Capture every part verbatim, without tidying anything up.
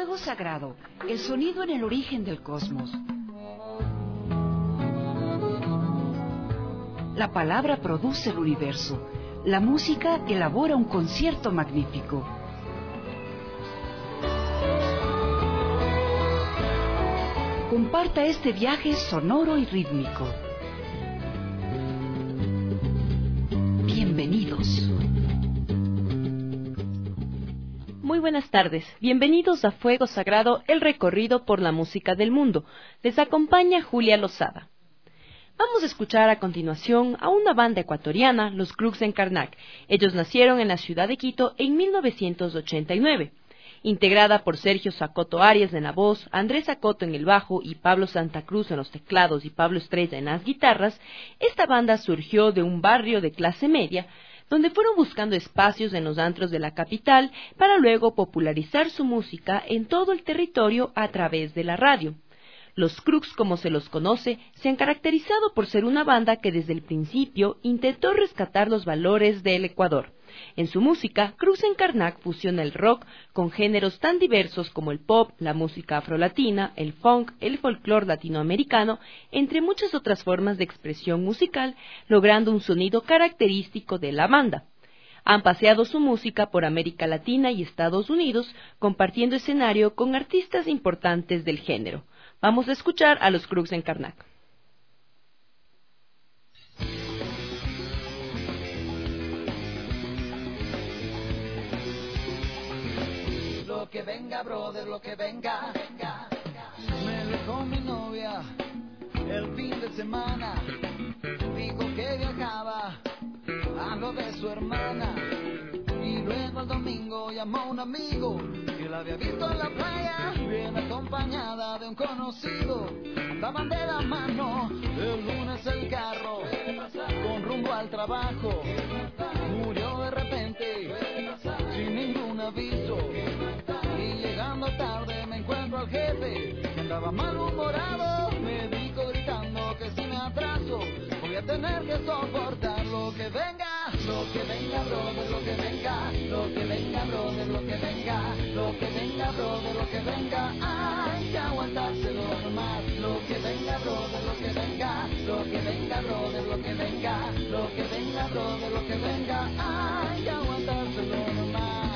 Fuego sagrado, el sonido en el origen del cosmos. La palabra produce el universo. La música elabora un concierto magnífico. Comparta este viaje sonoro y rítmico. Bienvenidos. Muy buenas tardes, bienvenidos a Fuego Sagrado, el recorrido por la música del mundo. Les acompaña Julia Lozada. Vamos a escuchar a continuación a una banda ecuatoriana, los Crux en Karnak. Ellos nacieron en la ciudad de Quito en mil novecientos ochenta y nueve. Integrada por Sergio Sacoto Arias en la voz, Andrés Sacoto en el bajo y Pablo Santa Cruz en los teclados y Pablo Estrella en las guitarras, esta banda surgió de un barrio de clase media, donde fueron buscando espacios en los antros de la capital para luego popularizar su música en todo el territorio a través de la radio. Los Crux, como se los conoce, se han caracterizado por ser una banda que desde el principio intentó rescatar los valores del Ecuador. En su música, Crux en Karnak fusiona el rock con géneros tan diversos como el pop, la música afrolatina, el funk, el folclore latinoamericano, entre muchas otras formas de expresión musical, logrando un sonido característico de la banda. Han paseado su música por América Latina y Estados Unidos, compartiendo escenario con artistas importantes del género. Vamos a escuchar a los Crux en Karnak. Lo que venga, brother, lo que venga, venga. Me dejó mi novia el fin de semana. Dijo que viajaba a lo de su hermana. Y luego el domingo llamó a un amigo que la había visto en la playa, bien acompañada de un conocido. Andaban de la mano, el lunes el carro, con rumbo al trabajo. Murió de repente, sin ningún aviso. Y llegando tarde me encuentro al jefe, que andaba malhumorado. Me dijo gritando que si me atraso voy a tener que soportar lo que venga. Lo que venga, brother, lo que venga. Lo que venga, brother, lo que venga. Lo que venga, brother, lo que venga. Hay que aguantárselo nomás. Lo que venga, brother, lo que venga. Lo que venga, brother, lo que venga. Lo que venga, brother, lo que venga. Hay que aguantárselo nomás.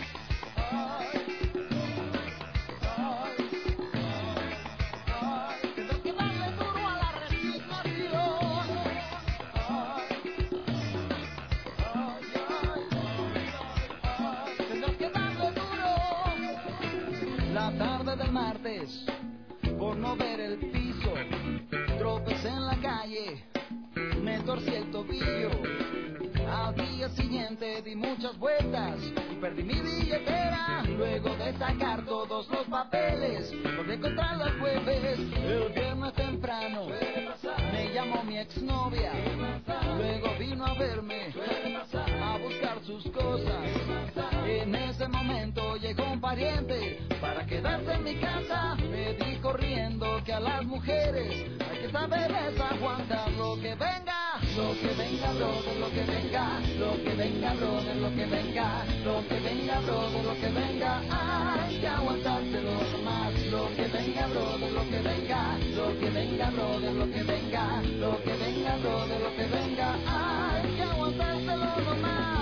La tarde del martes, por no ver el piso, tropecé en la calle, me torcí el tobillo. Al día siguiente di muchas vueltas y perdí mi billetera. Luego de sacar todos los papeles, logré encontrarla el jueves. El viernes temprano me llamó mi exnovia, luego vino a verme a buscar sus cosas. En ese momento llegó un pariente para quedarse en mi casa. Me dijo riendo que a las mujeres hay que saber es aguantar lo que venga. Lo que venga, brother, lo que venga. Lo que venga, brother, lo que venga. Lo que venga, brother, lo que venga. Hay que aguantárselo nomás. Lo que venga, brother, lo que venga. Lo que venga, brother, lo que venga. Lo que venga, brother, lo que venga. Hay que aguantárselo nomás.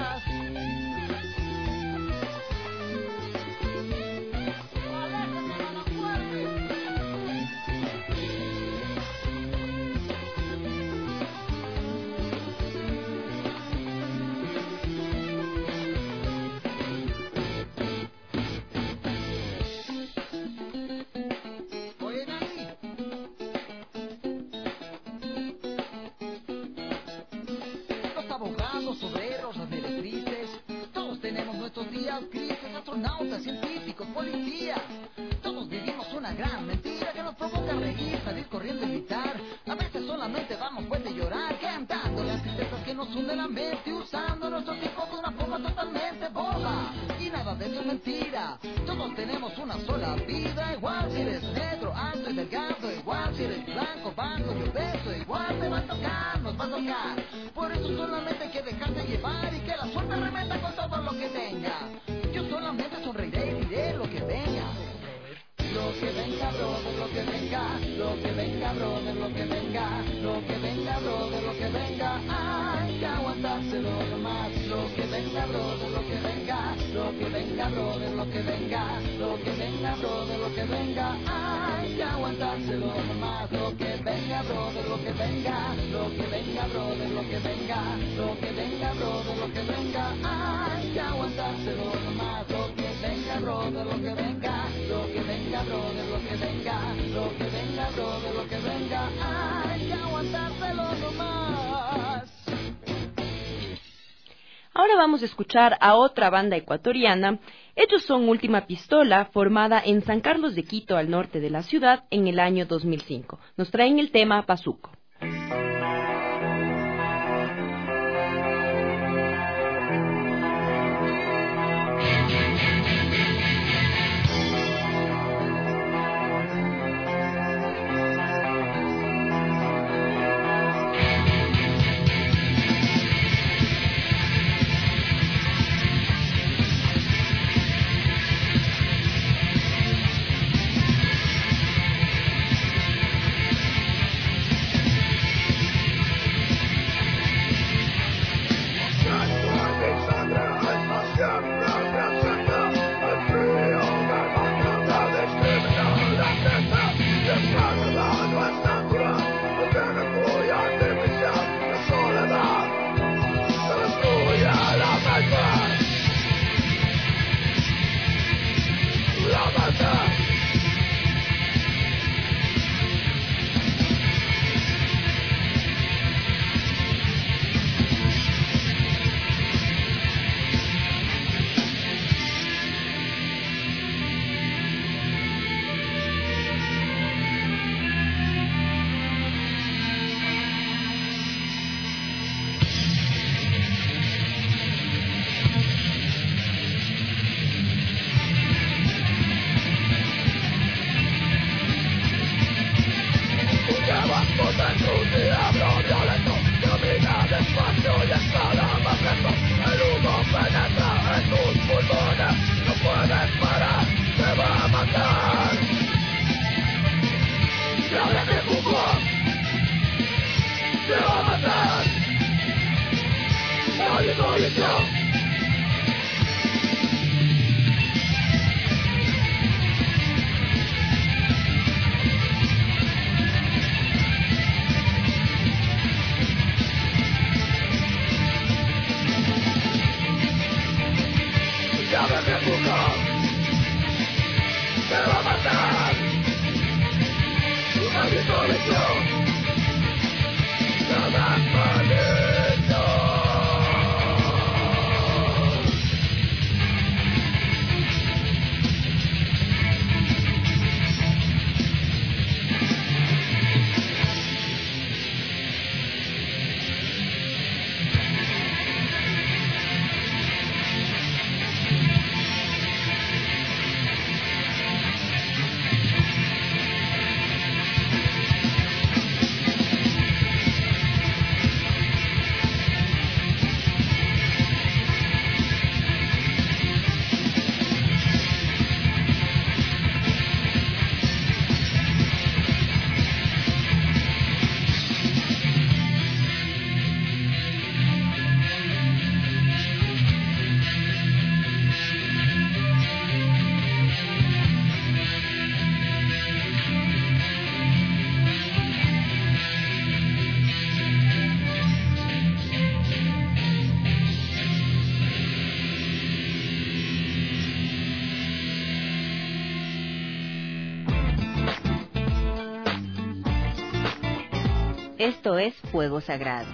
Obreros, las directrices, todos tenemos nuestros días grises, astronautas, científicos, policías. Todos vivimos una gran mentira que nos provoca reír, salir corriendo y gritar. A veces solamente vamos pues de llorar, cantando las tristezas que nos hunden la mente, usando nuestro tiempo de una forma totalmente boba. Y nada de eso es mentira, todos tenemos una sola vida. Igual si eres negro, alto y delgado, igual si eres blanco, bajo y obeso, igual te va a tocar, nos va a tocar. Por eso solamente hay que dejarse llevar y que la suerte remeta con todo lo que venga. Yo solamente sonreiré y diré lo que venga. venga, brother, lo que venga, lo que venga, brother, lo que venga, lo que venga, brother, lo que venga, hay que aguantárselo nomás, lo que venga, brother, lo que venga, lo que venga, brother, lo que venga, lo que venga, brother, lo que venga, hay que aguantárselo nomás, lo que venga, brother, lo que venga, lo que venga, brother, lo que venga, lo que venga, brother, lo que venga, hay que aguantárselo nomás. Ahora vamos a escuchar a otra banda ecuatoriana. Ellos son Última Pistola, formada en San Carlos de Quito, al norte de la ciudad, en el año dos mil cinco. Nos traen el tema Pazuco. Esto es Fuego Sagrado.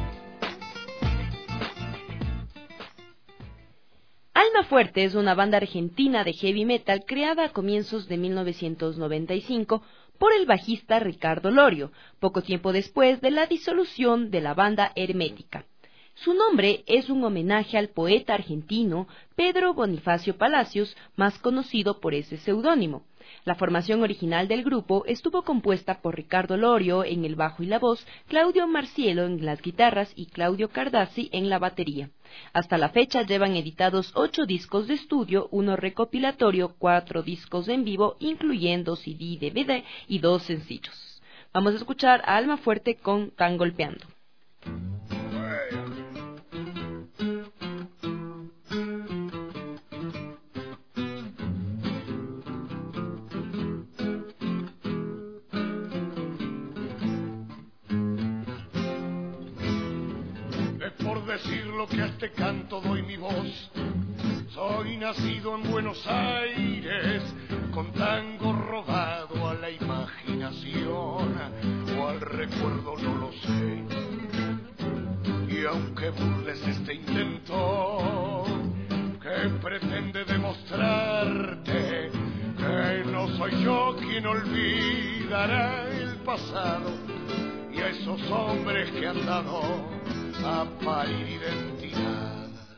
Alma Fuerte es una banda argentina de heavy metal creada a comienzos de mil novecientos noventa y cinco por el bajista Ricardo Lorio, poco tiempo después de la disolución de la banda Hermética. Su nombre es un homenaje al poeta argentino Pedro Bonifacio Palacios, más conocido por ese seudónimo. La formación original del grupo estuvo compuesta por Ricardo Lorio en el bajo y la voz, Claudio Marcielo en las guitarras y Claudio Cardazzi en la batería. Hasta la fecha llevan editados ocho discos de estudio, uno recopilatorio, cuatro discos en vivo, incluyendo C D, D V D y dos sencillos. Vamos a escuchar a Alma Fuerte con Tan Golpeando. lo que a este canto doy mi voz. Soy nacido en Buenos Aires, con tango robado a la imaginación o al recuerdo, no lo sé. Y aunque burles este intento que pretende demostrarte que no soy yo quien olvidará el pasado y a esos hombres que han dado a parir identidad.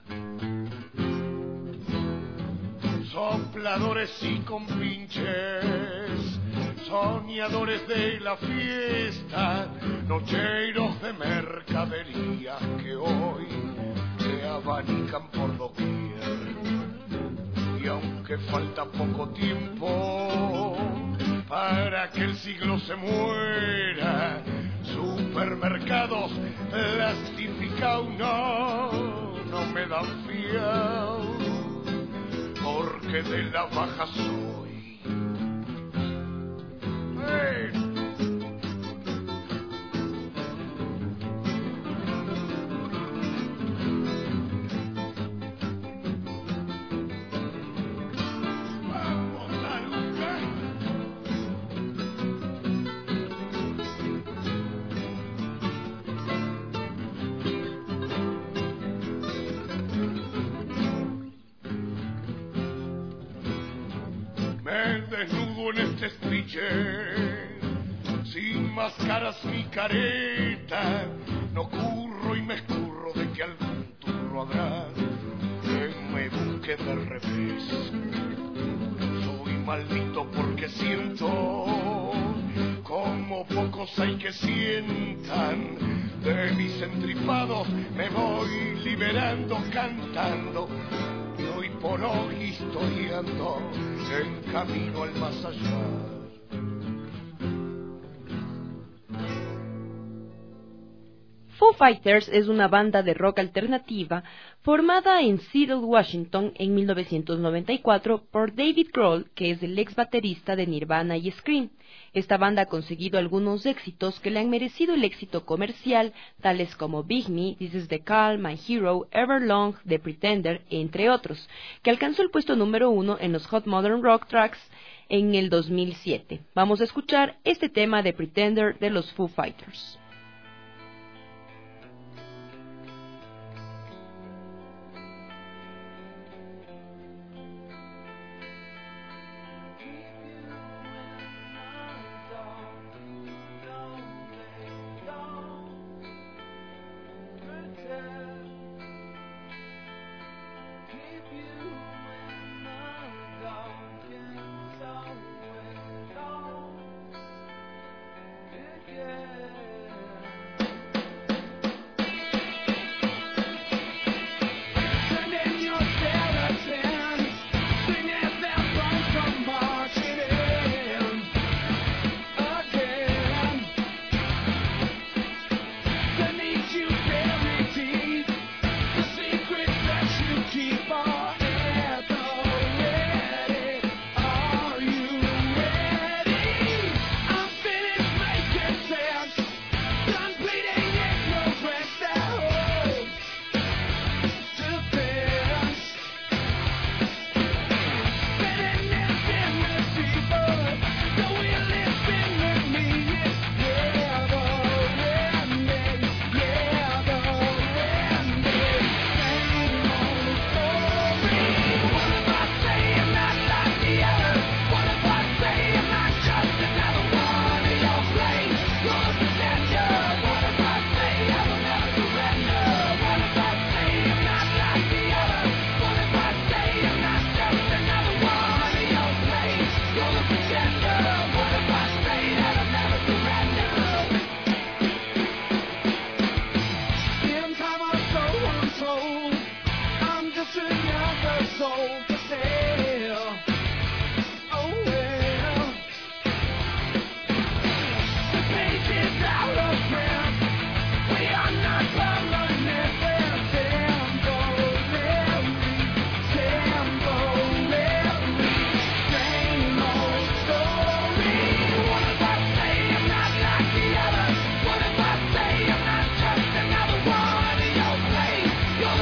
Sopladores y compinches, soñadores de la fiesta, nocheros de mercadería que hoy se abanican por doquier. Y aunque falta poco tiempo para que el siglo se muera, supermercados plastificados no, no me dan fiado, porque de la baja soy. ¡Hey! Desnudo en este estriche, sin máscaras ni careta, no curro y me escurro de que algún turro habrá que me busque de revés. Soy maldito porque siento como pocos hay que sientan, de mis entripados me voy liberando cantando. Y hoy por hoy historiando en camino al más allá. Foo Fighters es una banda de rock alternativa formada en Seattle, Washington en mil novecientos noventa y cuatro por David Grohl, que es el ex baterista de Nirvana y Scream. Esta banda ha conseguido algunos éxitos que le han merecido el éxito comercial, tales como Big Me, This Is the Call, My Hero, Everlong, The Pretender, entre otros, que alcanzó el puesto número uno en los Hot Modern Rock Tracks en el dos mil siete. Vamos a escuchar este tema de Pretender de los Foo Fighters. You're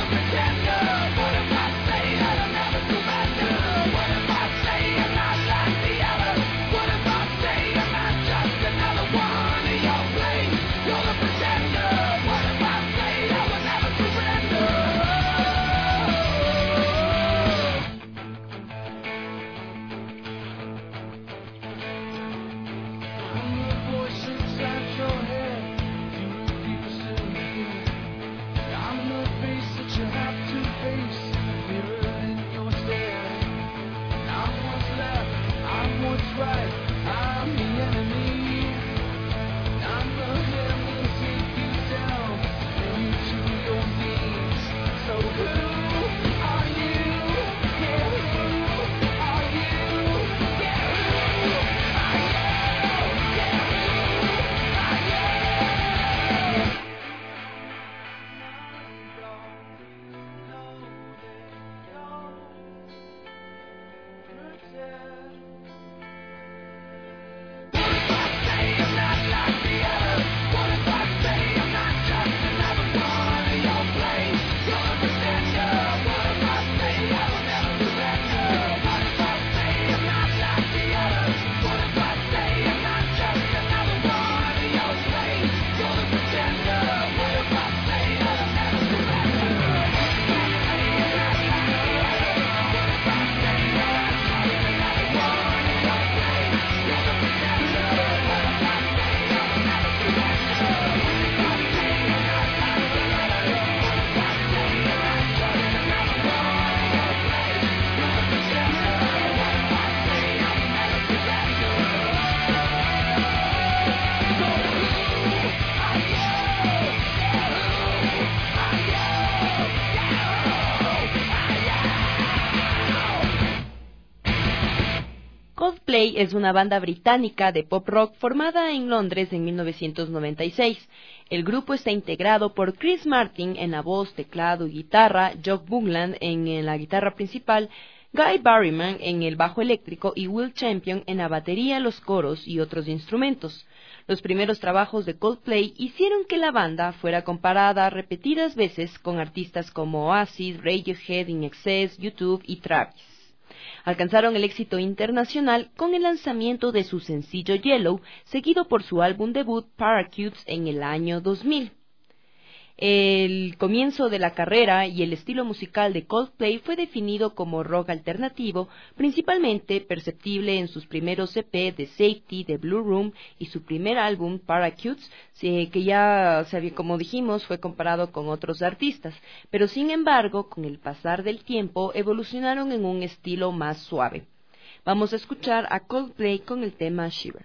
Coldplay es una banda británica de pop rock formada en Londres en mil novecientos noventa y seis. El grupo está integrado por Chris Martin en la voz, teclado y guitarra, Jock Bugland en, en la guitarra principal, Guy Berryman en el bajo eléctrico y Will Champion en la batería, los coros y otros instrumentos. Los primeros trabajos de Coldplay hicieron que la banda fuera comparada repetidas veces con artistas como Oasis, Radiohead, In Excess, YouTube y Travis. Alcanzaron el éxito internacional con el lanzamiento de su sencillo Yellow, seguido por su álbum debut Parachutes en el año dos mil. El comienzo de la carrera y el estilo musical de Coldplay fue definido como rock alternativo, principalmente perceptible en sus primeros E P The Safety, The Blue Room y su primer álbum Parachutes, que ya, como dijimos, fue comparado con otros artistas, pero sin embargo, con el pasar del tiempo, evolucionaron en un estilo más suave. Vamos a escuchar a Coldplay con el tema Shiver.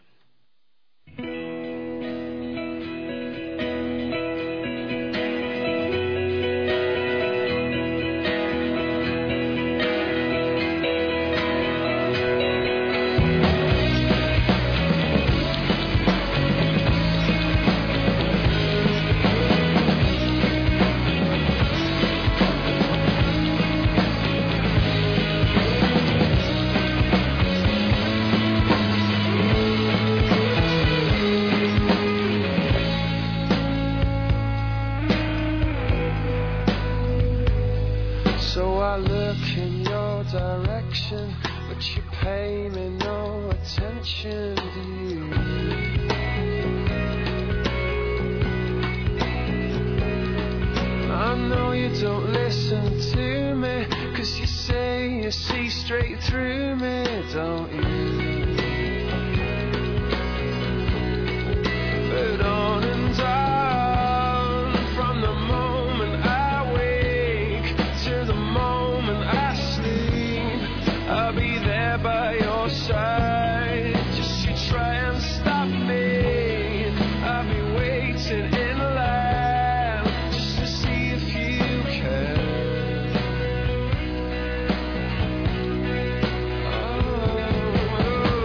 I look in your direction, but you pay me no attention, do you? I know you don't listen to me, 'cause you say you see straight through me, don't you? But on and on, from the moment I wake to the moment I sleep, I'll be there by your side. Just you try and stop me, I'll be waiting in line just to see if you can. Oh, oh, oh.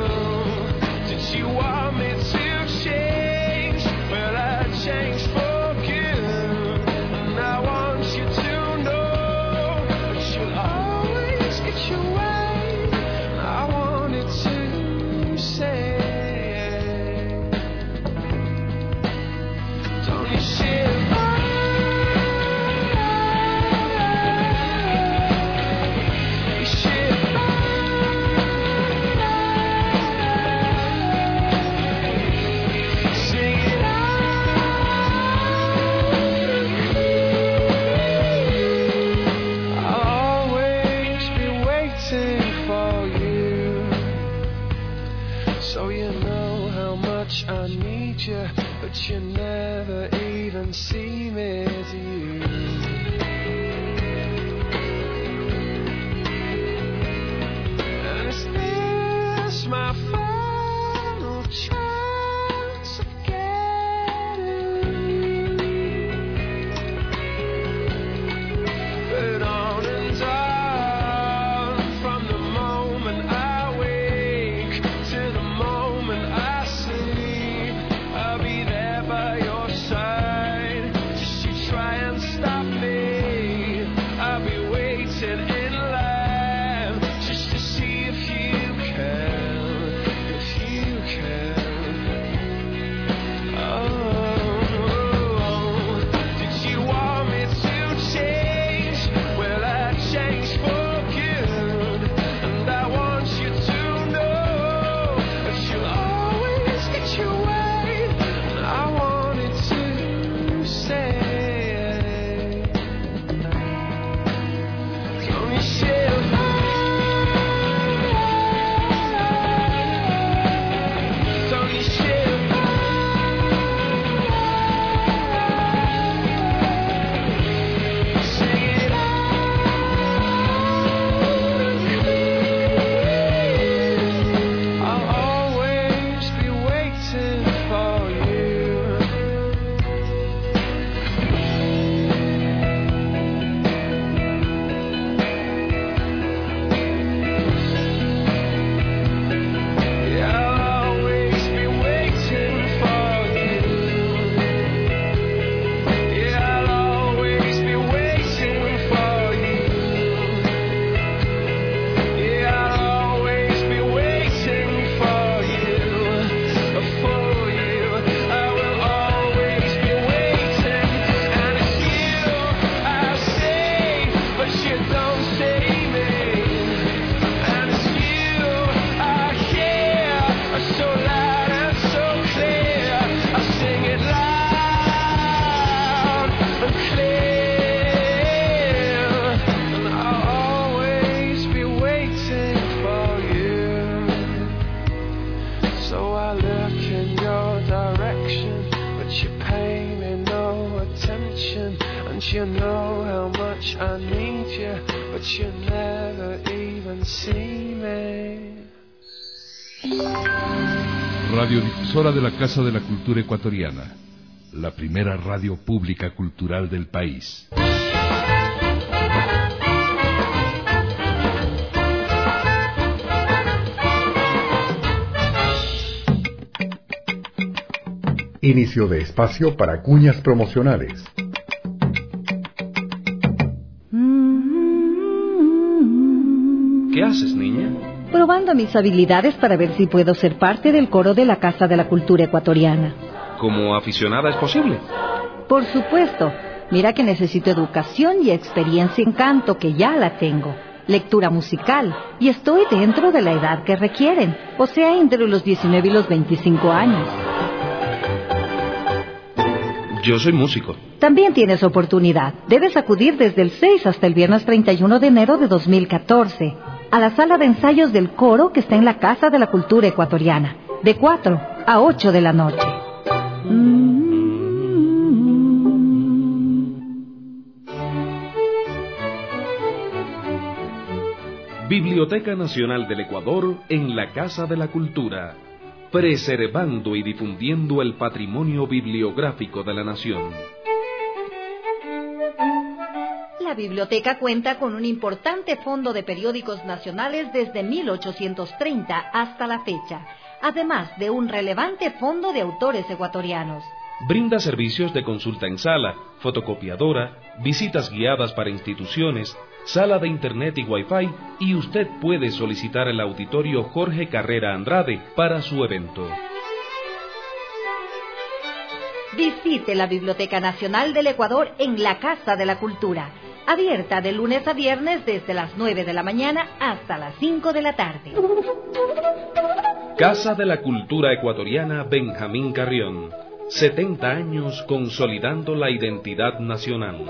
know how much I need you, but you never even see me. Radiodifusora de la Casa de la Cultura Ecuatoriana, la primera radio pública cultural del país. Inicio de espacio para cuñas promocionales. ¿Qué haces, niña? Probando mis habilidades para ver si puedo ser parte del coro de la Casa de la Cultura Ecuatoriana. ¿Como aficionada es posible? Por supuesto. Mira que necesito educación y experiencia en canto, que ya la tengo. Lectura musical, y estoy dentro de la edad que requieren, o sea, entre los diecinueve y los veinticinco años. Yo soy músico. También tienes oportunidad. Debes acudir desde el seis hasta el viernes treinta y uno de enero de dos mil catorce a la sala de ensayos del coro que está en la Casa de la Cultura Ecuatoriana, de cuatro a ocho de la noche. Biblioteca Nacional del Ecuador en la Casa de la Cultura, preservando y difundiendo el patrimonio bibliográfico de la nación. La biblioteca cuenta con un importante fondo de periódicos nacionales desde mil ochocientos treinta hasta la fecha, además de un relevante fondo de autores ecuatorianos. Brinda servicios de consulta en sala, fotocopiadora, visitas guiadas para instituciones, sala de internet y wifi, y usted puede solicitar el auditorio Jorge Carrera Andrade para su evento. Visite la Biblioteca Nacional del Ecuador en la Casa de la Cultura, abierta de lunes a viernes desde las nueve de la mañana hasta las cinco de la tarde. Casa de la Cultura Ecuatoriana Benjamín Carrión, setenta años consolidando la identidad nacional.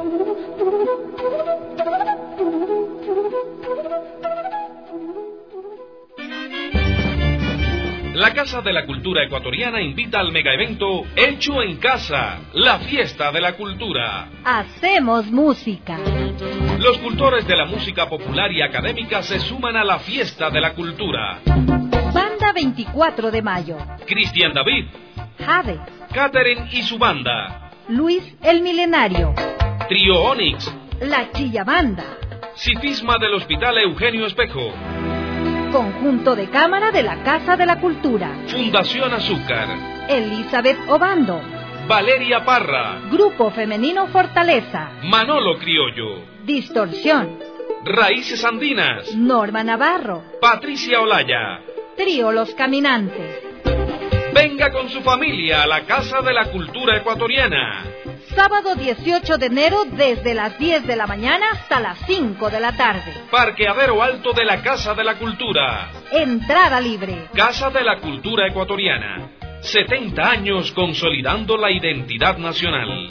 La Casa de la Cultura Ecuatoriana invita al megaevento Hecho en Casa, la fiesta de la cultura. Hacemos música. Los cultores de la música popular y académica se suman a la fiesta de la cultura. Banda veinticuatro de mayo. Cristian David. Jade. Catherine y su banda. Luis el Milenario. Trío Onix. La Chilla Banda. Cifisma del Hospital Eugenio Espejo. Conjunto de cámara de la Casa de la Cultura. Fundación Azúcar. Elizabeth Obando. Valeria Parra. Grupo Femenino Fortaleza. Manolo Criollo. Distorsión. Raíces Andinas. Norma Navarro. Patricia Olaya. Trío Los Caminantes. Venga con su familia a la Casa de la Cultura Ecuatoriana. Sábado dieciocho de enero desde las diez de la mañana hasta las cinco de la tarde. Parqueadero Alto de la Casa de la Cultura. Entrada libre. Casa de la Cultura Ecuatoriana. setenta años consolidando la identidad nacional.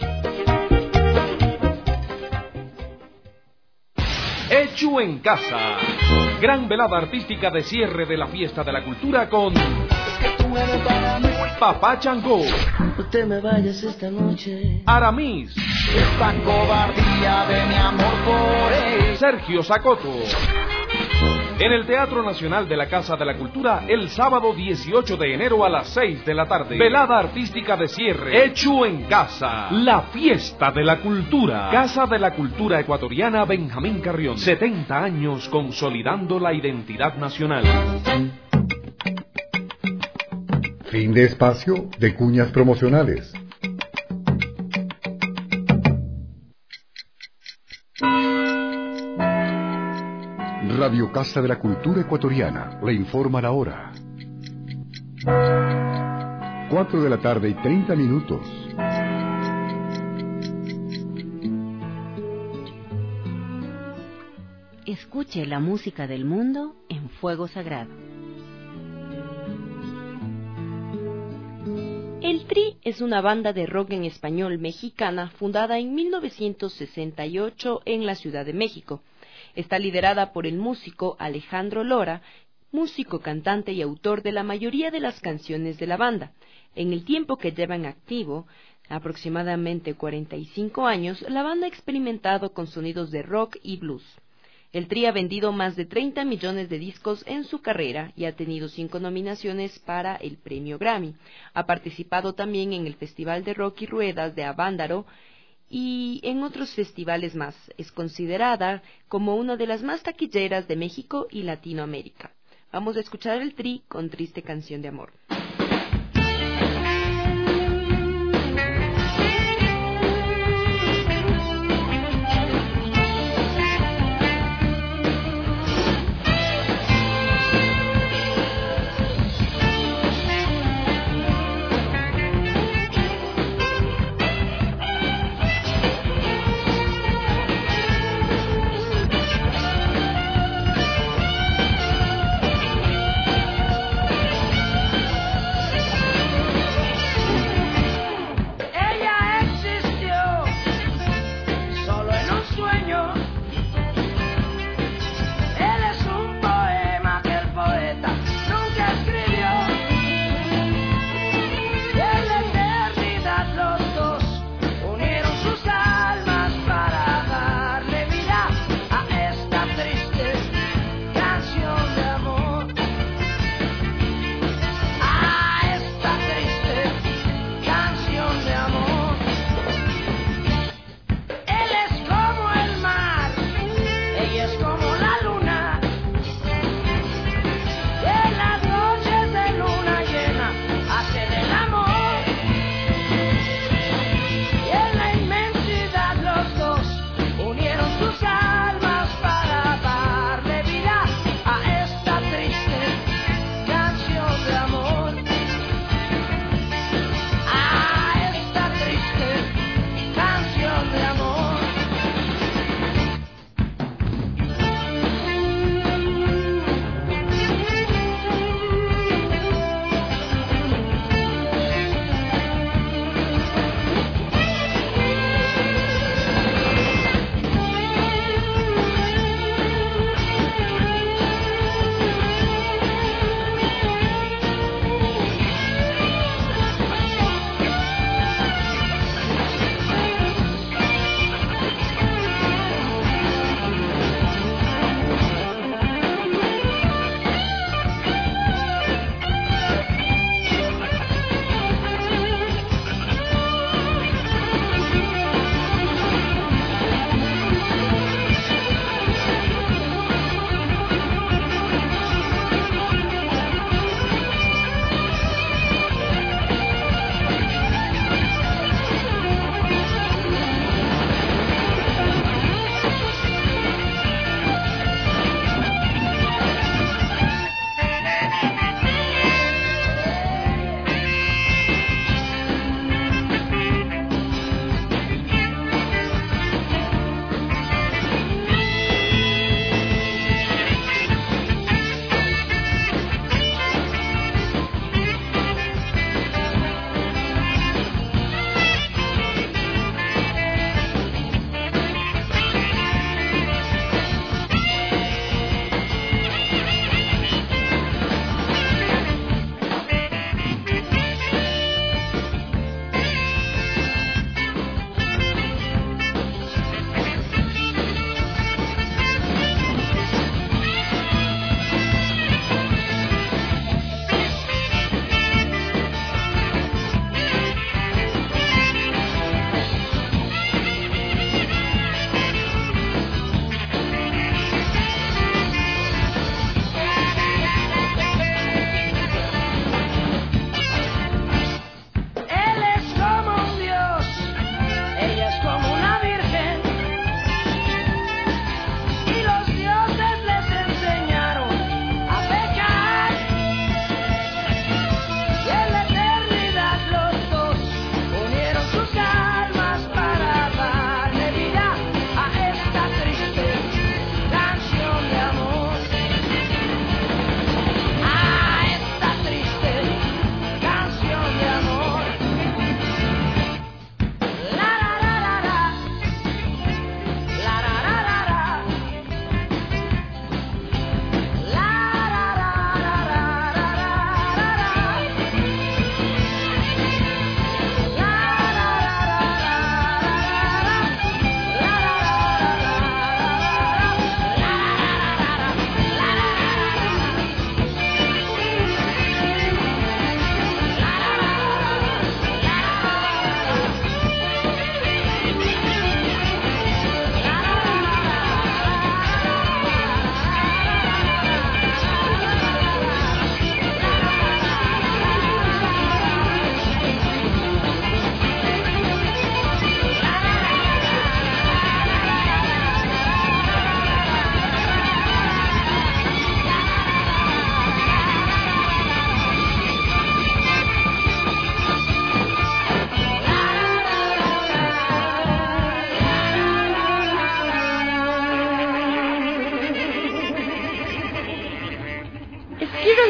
Hecho en Casa. Gran velada artística de cierre de la Fiesta de la Cultura con Papá Changó. No te me vayas esta noche. Aramis. Esta cobardía de mi amor por él. Sergio Sacoto. En el Teatro Nacional de la Casa de la Cultura, el sábado dieciocho de enero a las seis de la tarde. Velada artística de cierre. Hecho en Casa. La fiesta de la cultura. Casa de la Cultura Ecuatoriana Benjamín Carrión. setenta años consolidando la identidad nacional. Fin de espacio de cuñas promocionales. Radio Casa de la Cultura Ecuatoriana le informa la hora. Cuatro de la tarde y treinta minutos. Escuche la música del mundo en Fuego Sagrado. El Tri es una banda de rock en español mexicana fundada en mil novecientos sesenta y ocho en la Ciudad de México. Está liderada por el músico Alejandro Lora, músico, cantante y autor de la mayoría de las canciones de la banda. En el tiempo que lleva en activo, Aproximadamente cuarenta y cinco años, la banda ha experimentado con sonidos de rock y blues. El Tri ha vendido más de treinta millones de discos en su carrera y ha tenido cinco nominaciones para el Premio Grammy. Ha participado también en el Festival de Rock y Ruedas de Avándaro y en otros festivales más. Es considerada como una de las más taquilleras de México y Latinoamérica. Vamos a escuchar el Tri con Triste Canción de Amor. Thank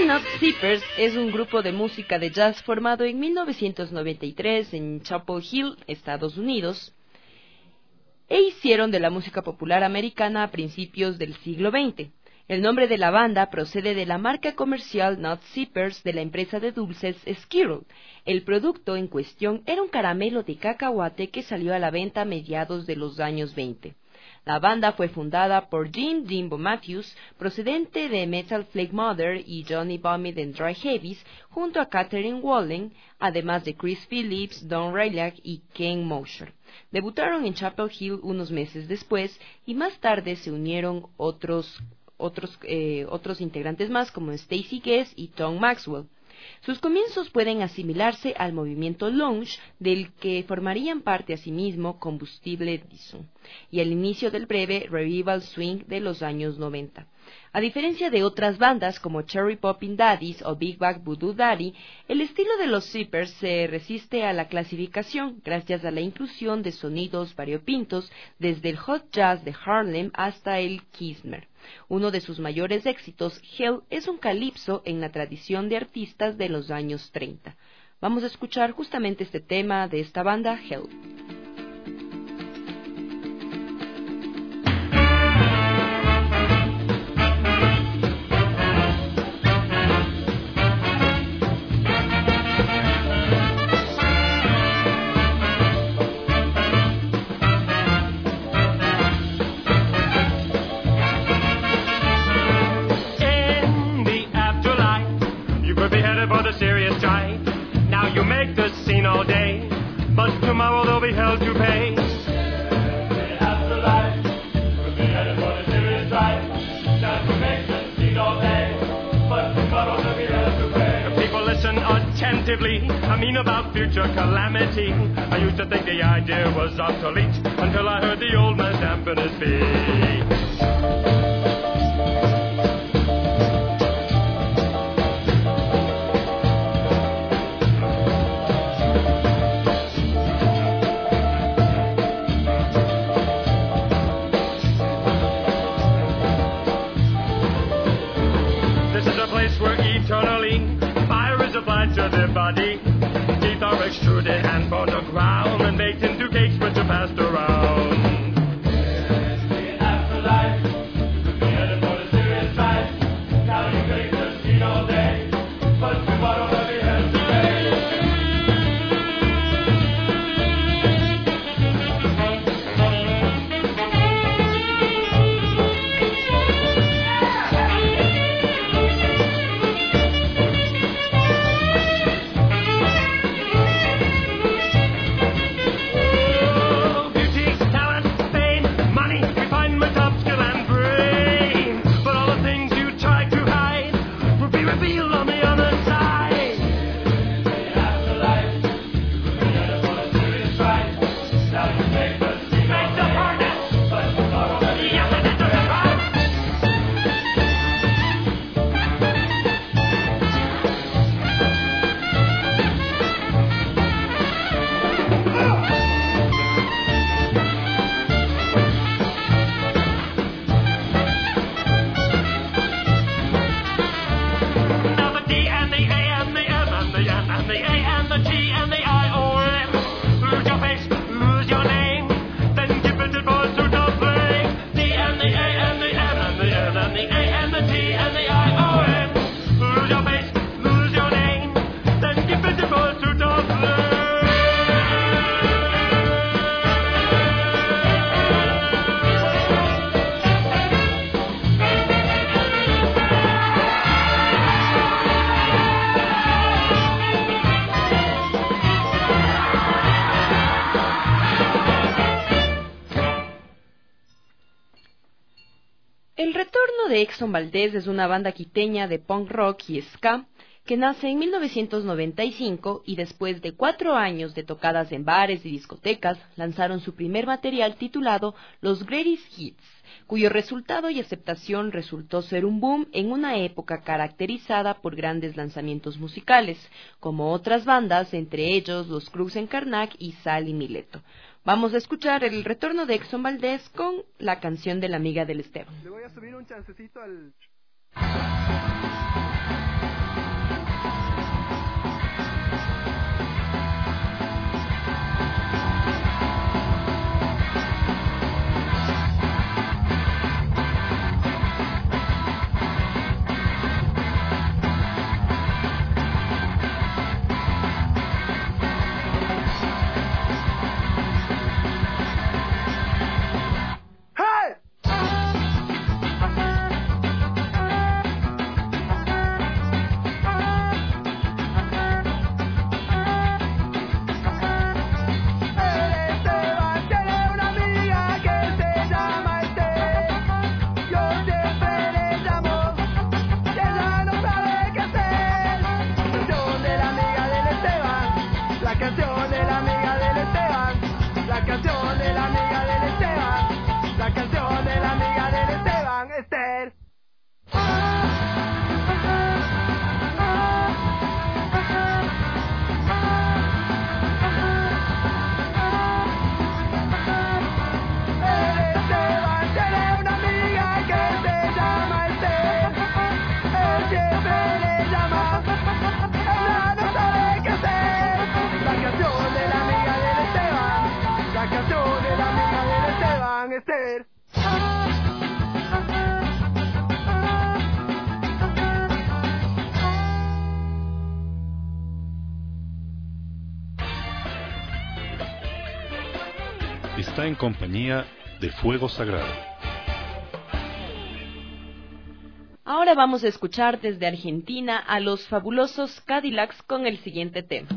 Not Zippers es un grupo de música de jazz formado en mil novecientos noventa y tres en Chapel Hill, Estados Unidos, e hicieron de la música popular americana a principios del siglo veinte. El nombre de la banda procede de la marca comercial Not Zippers de la empresa de dulces Skittle. El producto en cuestión era un caramelo de cacahuate que salió a la venta a mediados de los años veinte. La banda fue fundada por Jim Jimbo Matthews, procedente de Metal Flake Mother y Johnny Vomit and Dry Heavies, junto a Catherine Wallen, además de Chris Phillips, Don Raylack y Ken Mosher. Debutaron en Chapel Hill unos meses después y más tarde se unieron otros, otros, eh, otros integrantes más como Stacey Guest y Tom Maxwell. Sus comienzos pueden asimilarse al movimiento lounge, del que formarían parte asimismo Combustible Edison, y al inicio del breve revival swing de los años noventa. A diferencia de otras bandas como Cherry Poppin' Daddies o Big Bag Voodoo Daddy, el estilo de los Zippers se resiste a la clasificación gracias a la inclusión de sonidos variopintos desde el hot jazz de Harlem hasta el klezmer. Uno de sus mayores éxitos, Hell, es un calipso en la tradición de artistas de los años treinta. Vamos a escuchar justamente este tema de esta banda, Hell. Serious try. Now you make the scene all day, but tomorrow there'll be hell to pay. The afterlife will be headed for the serious try. Now you make the scene all day, but tomorrow there'll be hell to pay. The people listen attentively. I mean about future calamity. I used to think the idea was obsolete until I heard the old man stamping his feet. To the body, teeth are extruded and burned to ground and baked into cakes which are passed around. The afterlife, the headed for the serious life. Now you make the scene all day, but tomorrow there'll be hell to Exxon Valdez es una banda quiteña de punk rock y ska que nace en mil novecientos noventa y cinco y después de cuatro años de tocadas en bares y discotecas lanzaron su primer material titulado Los Greatest Hits, cuyo resultado y aceptación resultó ser un boom en una época caracterizada por grandes lanzamientos musicales, como otras bandas, entre ellos los Cruz en Karnak y Sally Mileto. Vamos a escuchar el retorno de Exxon Valdez con la canción de la amiga del Esteban. Le voy a subir un chancecito al... está en compañía de Fuego Sagrado. Ahora vamos a escuchar desde Argentina a los fabulosos Cadillacs con el siguiente tema.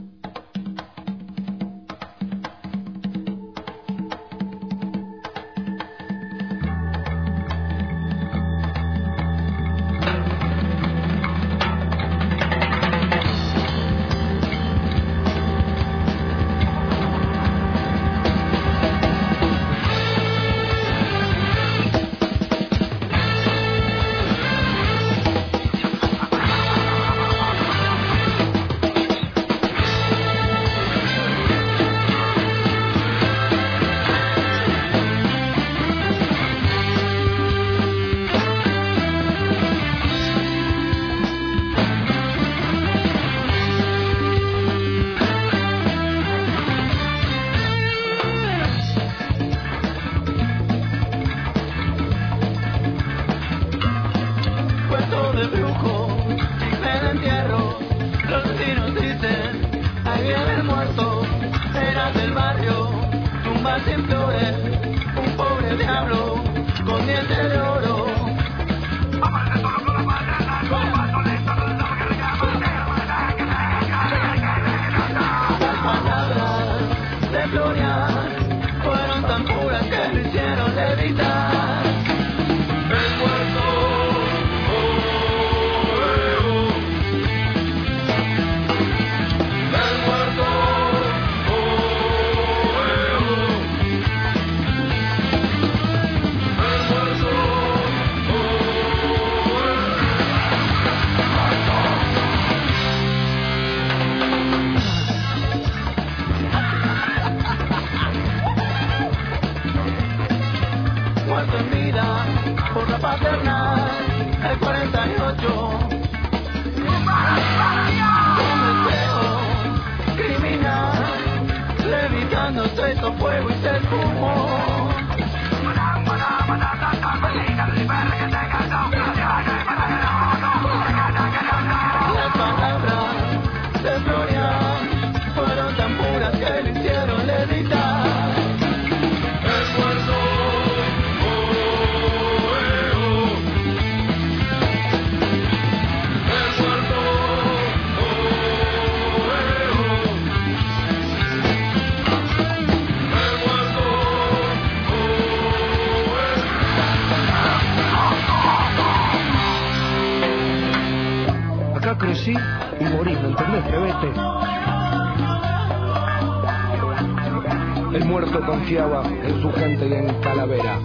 Crecí y morí, ¿me entendés, Pebete? El muerto confiaba en su gente y en Calavera.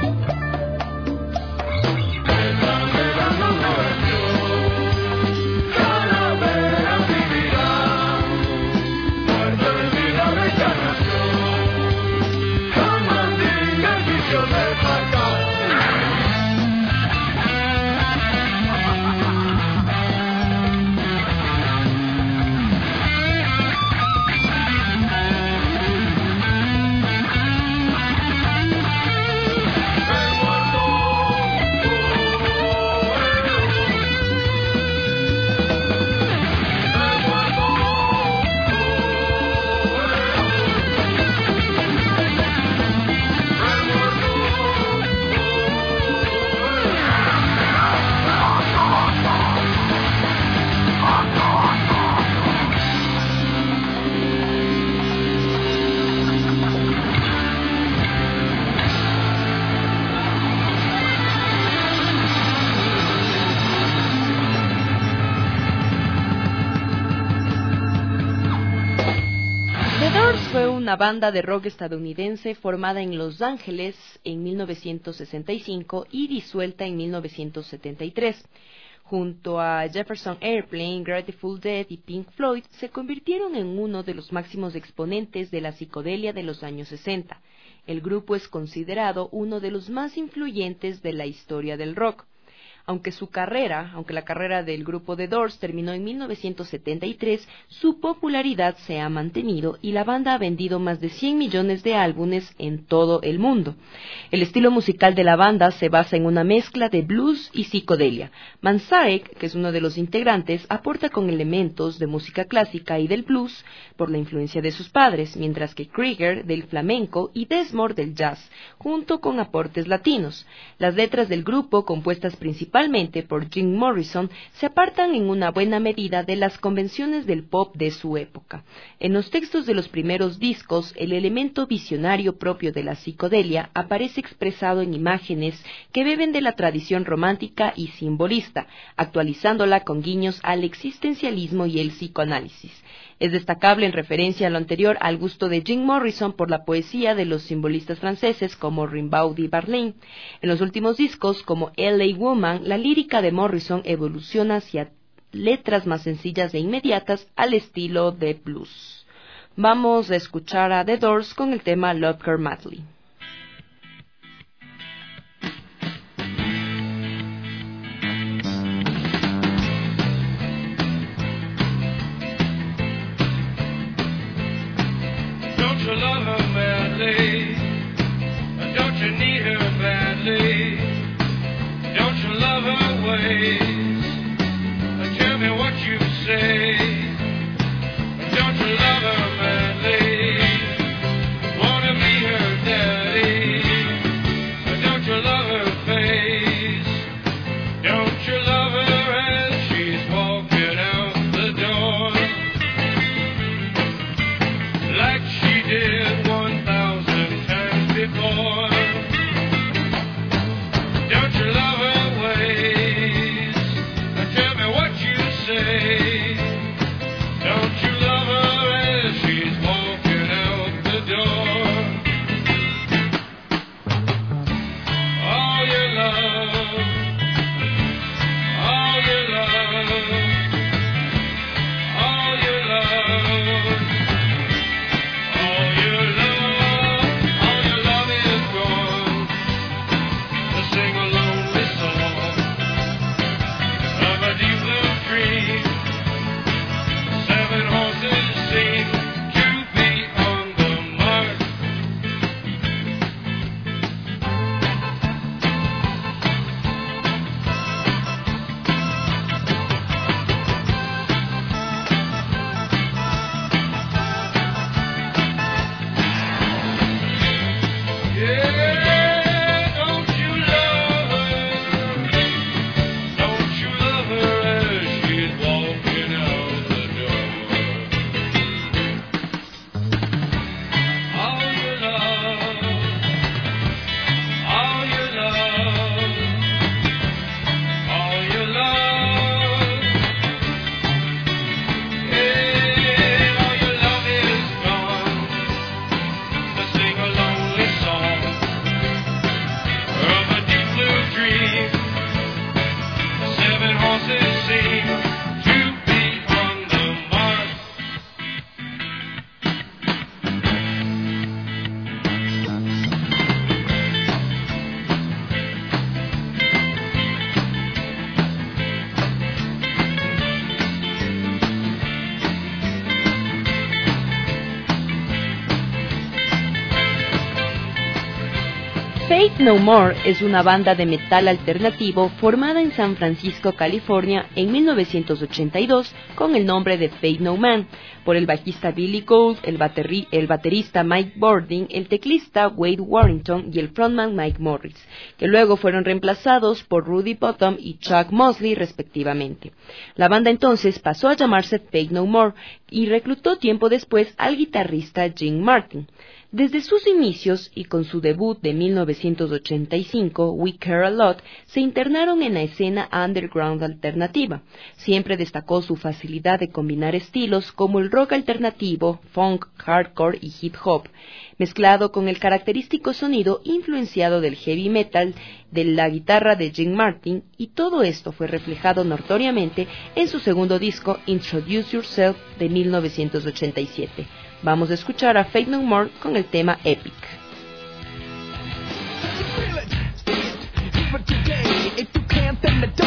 Una banda de rock estadounidense formada en Los Ángeles en mil novecientos sesenta y cinco y disuelta en mil novecientos setenta y tres. Junto a Jefferson Airplane, Grateful Dead y Pink Floyd, se convirtieron en uno de los máximos exponentes de la psicodelia de los años sesenta. El grupo es considerado uno de los más influyentes de la historia del rock. Aunque su carrera, aunque la carrera del grupo The Doors terminó en mil novecientos setenta y tres, su popularidad se ha mantenido y la banda ha vendido más de cien millones de álbumes en todo el mundo. El estilo musical de la banda se basa en una mezcla de blues y psicodelia. Manzarek, que es uno de los integrantes, aporta con elementos de música clásica y del blues por la influencia de sus padres, mientras que Krieger del flamenco y Densmore del jazz, junto con aportes latinos. Las letras del grupo, compuestas principalmente por Jim Morrison, se apartan en una buena medida de las convenciones del pop de su época. En los textos de los primeros discos, el elemento visionario propio de la psicodelia aparece expresado en imágenes que beben de la tradición romántica y simbolista, actualizándola con guiños al existencialismo y el psicoanálisis. Es destacable en referencia a lo anterior al gusto de Jim Morrison por la poesía de los simbolistas franceses como Rimbaud y Verlaine. En los últimos discos, como L A Woman, la lírica de Morrison evoluciona hacia letras más sencillas e inmediatas al estilo de blues. Vamos a escuchar a The Doors con el tema Love Her Madly. Don't you love her badly? Don't you need her badly? Don't you love her ways? Tell me what you say. Don't you love her madly? Wanna be her daddy? Don't you love her face? Don't you love her as she's walking out the door? Like she did one thousand times before. Don't you love her ways? Tell me what you say. Don't you love her as she's walking out the door? All your love, all your love, all your love. All your love, all your love is gone to sing a lonely song of a deep blue dream. Seven horses seem to be on the mark. Yeah, don't you love her? Don't you love her as she's walking out the door? All your love, all your love, all your love. Yeah, all your love is gone to sing a lonely song of a deep blue dream. Seven horses seem to be on the mark. Faith No More es una banda de metal alternativo formada en San Francisco, California, en mil novecientos ochenta y dos con el nombre de Faith No Man, por el bajista Billy Gould, el, bateri- el baterista Mike Bording, el teclista Wade Warrington y el frontman Mike Morris, que luego fueron reemplazados por Rudy Bottom y Chuck Mosley respectivamente. La banda entonces pasó a llamarse Faith No More y reclutó tiempo después al guitarrista Jim Martin. Desde sus inicios y con su debut de mil novecientos ochenta y cinco, We Care a Lot, se internaron en la escena underground alternativa. Siempre destacó su facilidad de combinar estilos como el rock alternativo, funk, hardcore y hip hop, mezclado con el característico sonido influenciado del heavy metal, de la guitarra de Jim Martin, y todo esto fue reflejado notoriamente en su segundo disco, Introduce Yourself, de mil novecientos ochenta y siete. Vamos a escuchar a Faith No More con el tema Epic. But today, if you can't, then the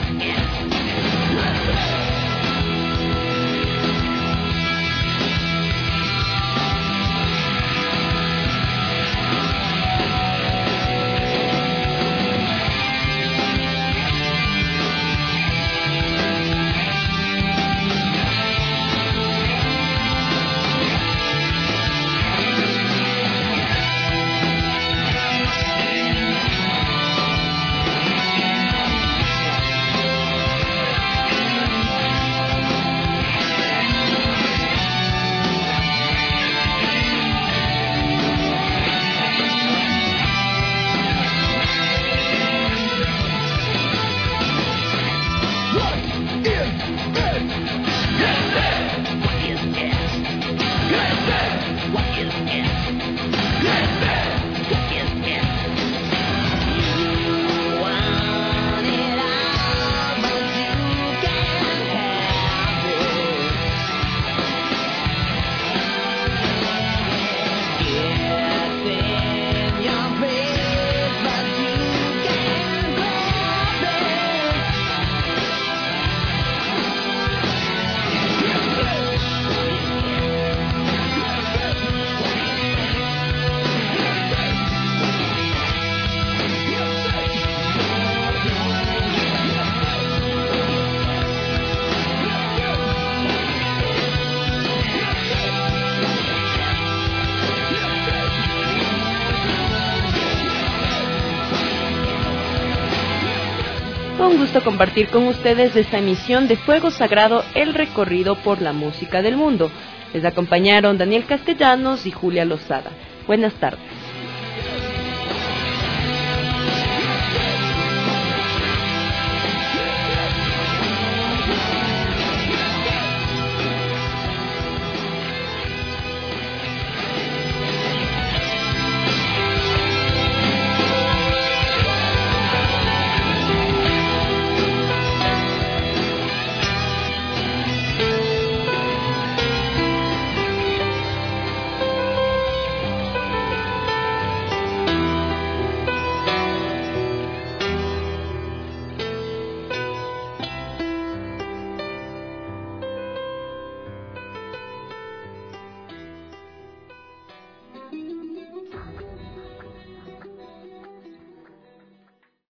Un gusto compartir con ustedes esta emisión de Fuego Sagrado, el recorrido por la música del mundo. Les acompañaron Daniel Castellanos y Julia Lozada. Buenas tardes.